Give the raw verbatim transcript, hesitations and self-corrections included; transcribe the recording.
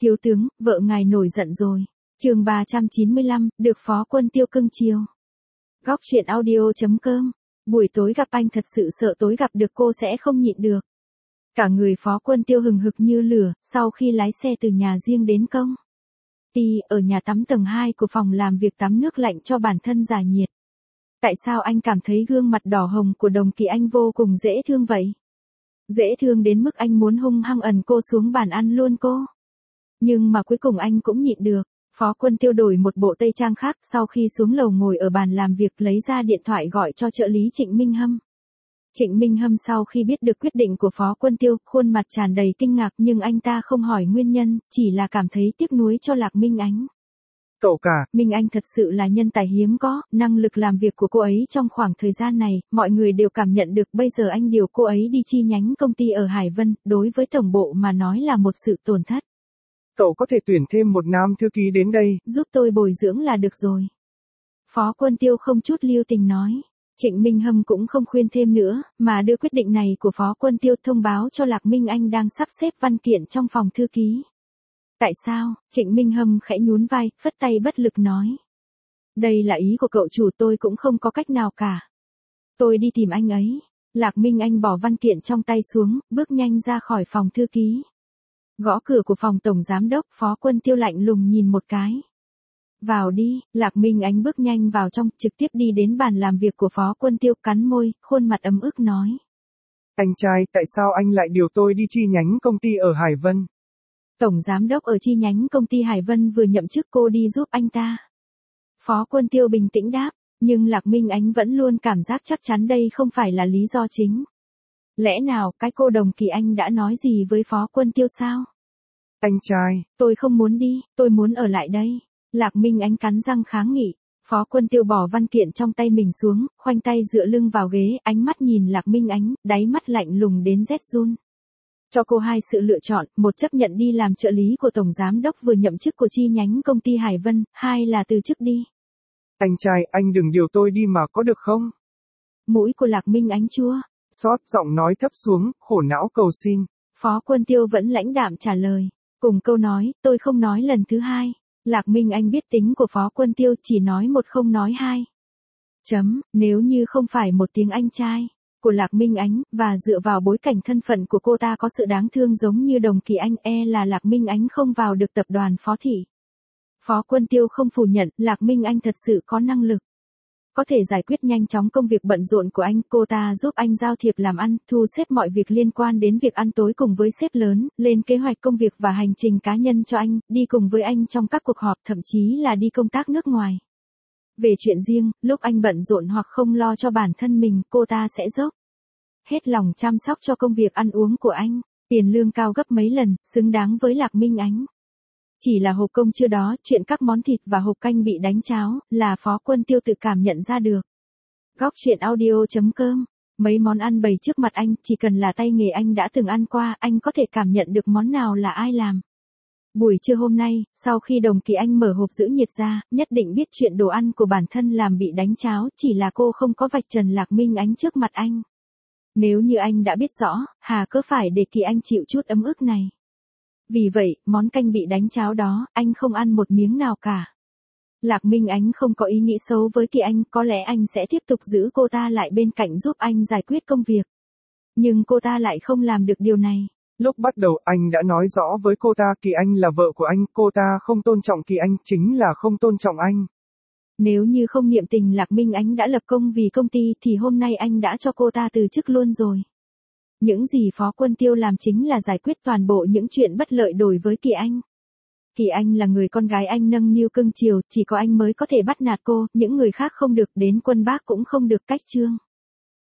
Thiếu tướng, vợ ngài nổi giận rồi. Chương ba trăm chín mươi lăm, được Phó Quân Tiêu cưng chiều. Góc truyện audio chấm com. Buổi tối gặp anh thật sự sợ tối gặp được cô sẽ không nhịn được. Cả người Phó Quân Tiêu hừng hực như lửa, sau khi lái xe từ nhà riêng đến công ty ở nhà tắm tầng hai của phòng làm việc tắm nước lạnh cho bản thân giải nhiệt. Tại sao anh cảm thấy gương mặt đỏ hồng của Đồng Kỳ Anh vô cùng dễ thương vậy? Dễ thương đến mức anh muốn hung hăng ẩn cô xuống bàn ăn luôn cô. Nhưng mà cuối cùng anh cũng nhịn được. Phó Quân Tiêu đổi một bộ tây trang khác, sau khi xuống lầu ngồi ở bàn làm việc lấy ra điện thoại gọi cho trợ lý Trịnh Minh Hâm. Trịnh Minh Hâm sau khi biết được quyết định của Phó Quân Tiêu, khuôn mặt tràn đầy kinh ngạc nhưng anh ta không hỏi nguyên nhân, chỉ là cảm thấy tiếc nuối cho Lạc Minh Ánh. Cậu cả, Minh Anh thật sự là nhân tài hiếm có, năng lực làm việc của cô ấy trong khoảng thời gian này, mọi người đều cảm nhận được bây giờ anh điều cô ấy đi chi nhánh công ty ở Hải Vân, đối với tổng bộ mà nói là một sự tổn thất. Cậu có thể tuyển thêm một nam thư ký đến đây. Giúp tôi bồi dưỡng là được rồi. Phó Quân Tiêu không chút lưu tình nói. Trịnh Minh Hâm cũng không khuyên thêm nữa, mà đưa quyết định này của Phó Quân Tiêu thông báo cho Lạc Minh Anh đang sắp xếp văn kiện trong phòng thư ký. Tại sao? Trịnh Minh Hâm khẽ nhún vai, phất tay bất lực nói. Đây là ý của cậu chủ, tôi cũng không có cách nào cả. Tôi đi tìm anh ấy. Lạc Minh Anh bỏ văn kiện trong tay xuống, bước nhanh ra khỏi phòng thư ký. Gõ cửa của phòng tổng giám đốc, Phó Quân Tiêu lạnh lùng nhìn một cái. Vào đi, Lạc Minh Ánh bước nhanh vào trong, trực tiếp đi đến bàn làm việc của Phó Quân Tiêu, cắn môi, khuôn mặt ấm ức nói. Anh trai, tại sao anh lại điều tôi đi chi nhánh công ty ở Hải Vân? Tổng giám đốc ở chi nhánh công ty Hải Vân vừa nhậm chức, cô đi giúp anh ta. Phó Quân Tiêu bình tĩnh đáp, nhưng Lạc Minh Ánh vẫn luôn cảm giác chắc chắn đây không phải là lý do chính. Lẽ nào cái cô Đồng Kỳ Anh đã nói gì với Phó Quân Tiêu sao? Anh trai, tôi không muốn đi, tôi muốn ở lại đây. Lạc Minh Ánh cắn răng kháng nghị. Phó Quân Tiêu bỏ văn kiện trong tay mình xuống, khoanh tay dựa lưng vào ghế, ánh mắt nhìn Lạc Minh Ánh, đáy mắt lạnh lùng đến rét run. Cho cô hai sự lựa chọn, một chấp nhận đi làm trợ lý của Tổng Giám đốc vừa nhậm chức của chi nhánh công ty Hải Vân, hai là từ chức đi. Anh trai, anh đừng điều tôi đi mà có được không? Mũi của Lạc Minh Ánh chua Xót, giọng nói thấp xuống, khổ não cầu xin. Phó Quân Tiêu vẫn lãnh đạm trả lời. Cùng câu nói, tôi không nói lần thứ hai. Lạc Minh Anh biết tính của Phó Quân Tiêu, chỉ nói một không nói hai. Chấm, nếu như không phải một tiếng anh trai của Lạc Minh Ánh, và dựa vào bối cảnh thân phận của cô ta có sự đáng thương giống như Đồng Kỳ Anh, e là Lạc Minh Ánh không vào được tập đoàn Phó Thị. Phó Quân Tiêu không phủ nhận, Lạc Minh Anh thật sự có năng lực. Có thể giải quyết nhanh chóng công việc bận rộn của anh, cô ta giúp anh giao thiệp làm ăn, thu xếp mọi việc liên quan đến việc ăn tối cùng với sếp lớn, lên kế hoạch công việc và hành trình cá nhân cho anh, đi cùng với anh trong các cuộc họp, thậm chí là đi công tác nước ngoài. Về chuyện riêng, lúc anh bận rộn hoặc không lo cho bản thân mình, cô ta sẽ dốc hết lòng chăm sóc cho công việc ăn uống của anh, tiền lương cao gấp mấy lần, xứng đáng với Lạc Minh Ánh. Chỉ là hộp cơm trưa đó, chuyện các món thịt và hộp canh bị đánh cháo, là Phó Quân Tiêu tự cảm nhận ra được. Góc truyện audio chấm com. Mấy món ăn bày trước mặt anh, chỉ cần là tay nghề anh đã từng ăn qua, anh có thể cảm nhận được món nào là ai làm. Buổi trưa hôm nay, sau khi Đồng Kỳ Anh mở hộp giữ nhiệt ra, nhất định biết chuyện đồ ăn của bản thân làm bị đánh cháo, chỉ là cô không có vạch trần Lạc Minh Ánh trước mặt anh. Nếu như anh đã biết rõ, hà cớ phải để Kỳ Anh chịu chút ấm ức này. Vì vậy, món canh bị đánh cháo đó, anh không ăn một miếng nào cả. Lạc Minh Ánh không có ý nghĩ xấu với Kỳ Anh, có lẽ anh sẽ tiếp tục giữ cô ta lại bên cạnh giúp anh giải quyết công việc. Nhưng cô ta lại không làm được điều này. Lúc bắt đầu anh đã nói rõ với cô ta Kỳ Anh là vợ của anh, cô ta không tôn trọng Kỳ Anh chính là không tôn trọng anh. Nếu như không niệm tình Lạc Minh Ánh đã lập công vì công ty thì hôm nay anh đã cho cô ta từ chức luôn rồi. Những gì Phó Quân Tiêu làm chính là giải quyết toàn bộ những chuyện bất lợi đối với Kỳ Anh. Kỳ Anh là người con gái anh nâng niu cưng chiều, chỉ có anh mới có thể bắt nạt cô, những người khác không được, đến Quân Bác cũng không được, cách Trương